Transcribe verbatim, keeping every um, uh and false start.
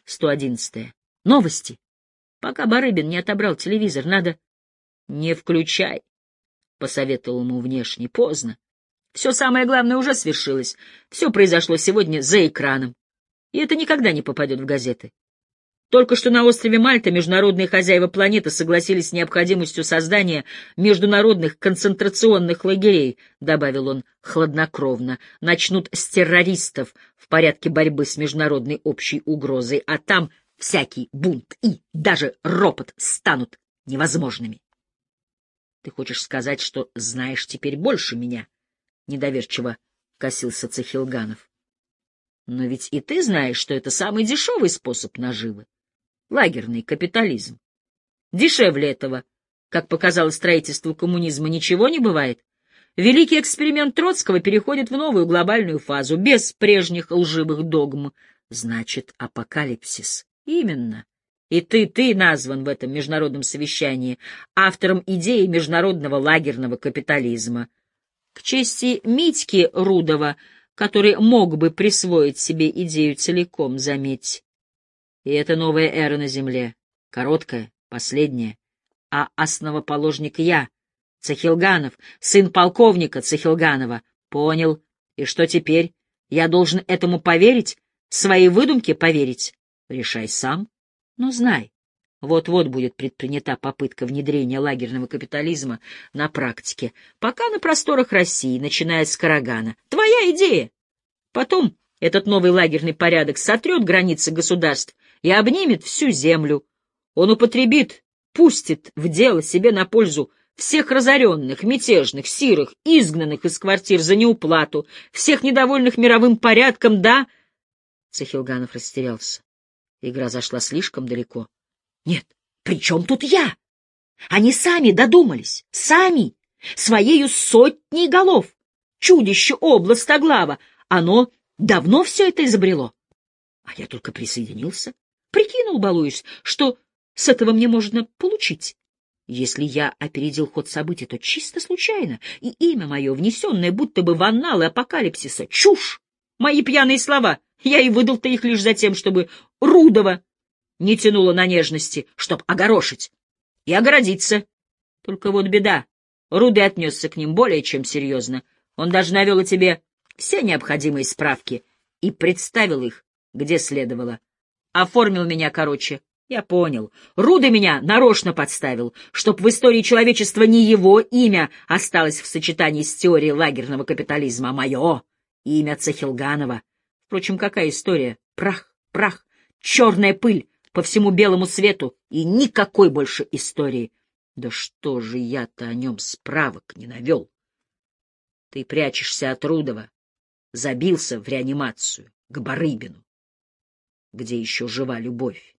сто одиннадцатое. Новости. Пока Барыбин не отобрал телевизор, надо... Не включай, — посоветовал ему внешне. Поздно. Все самое главное уже свершилось. Все произошло сегодня за экраном. И это никогда не попадет в газеты. Только что на острове Мальта международные хозяева планеты согласились с необходимостью создания международных концентрационных лагерей, — добавил он хладнокровно. Начнут с террористов в порядке борьбы с международной общей угрозой, а там всякий бунт и даже ропот станут невозможными. — Ты хочешь сказать, что знаешь теперь больше меня? — недоверчиво косился Цахилганов. — Но ведь и ты знаешь, что это самый дешевый способ наживы. Лагерный капитализм. Дешевле этого, как показало строительство коммунизма, ничего не бывает. Великий эксперимент Троцкого переходит в новую глобальную фазу, без прежних лживых догм. Значит, апокалипсис. Именно. И ты, ты назван в этом международном совещании автором идеи международного лагерного капитализма. К чести Митьки Рудова, который мог бы присвоить себе идею целиком, заметь. И это новая эра на Земле, короткая, последняя. А основоположник я, Цахилганов, сын полковника Цахилганова. Понял. И что теперь? Я должен этому поверить? Своей выдумке поверить? Решай сам. Но знай, вот-вот будет предпринята попытка внедрения лагерного капитализма на практике. Пока на просторах России, начиная с Карагана. Твоя идея. Потом этот новый лагерный порядок сотрет границы государств и обнимет всю землю. Он употребит, пустит в дело себе на пользу всех разоренных, мятежных, сирых, изгнанных из квартир за неуплату, всех недовольных мировым порядком, да? Цахилганов растерялся. Игра зашла слишком далеко. Нет, при чем тут я? Они сами додумались, сами, своею сотней голов. Чудище областоглава, оно давно все это изобрело. А я только присоединился. Прикинул, балуюсь, что с этого мне можно получить. Если я опередил ход событий, то чисто случайно, и имя мое, внесенное будто бы в анналы апокалипсиса, чушь! Мои пьяные слова, я и выдал-то их лишь за тем, чтобы Рудова не тянуло на нежности, чтоб огорошить и огородиться. Только вот беда, Рудый отнесся к ним более чем серьезно. Он даже навел о тебе все необходимые справки и представил их, где следовало. Оформил меня, короче. Я понял. Рудый меня нарочно подставил, чтоб в истории человечества не его имя осталось в сочетании с теорией лагерного капитализма, а мое имя Цахилганова. Впрочем, какая история? Прах, прах, черная пыль по всему белому свету и никакой больше истории. Да что же я-то о нем справок не навел? Ты прячешься от Рудова, забился в реанимацию к Барыбину, где еще жива любовь.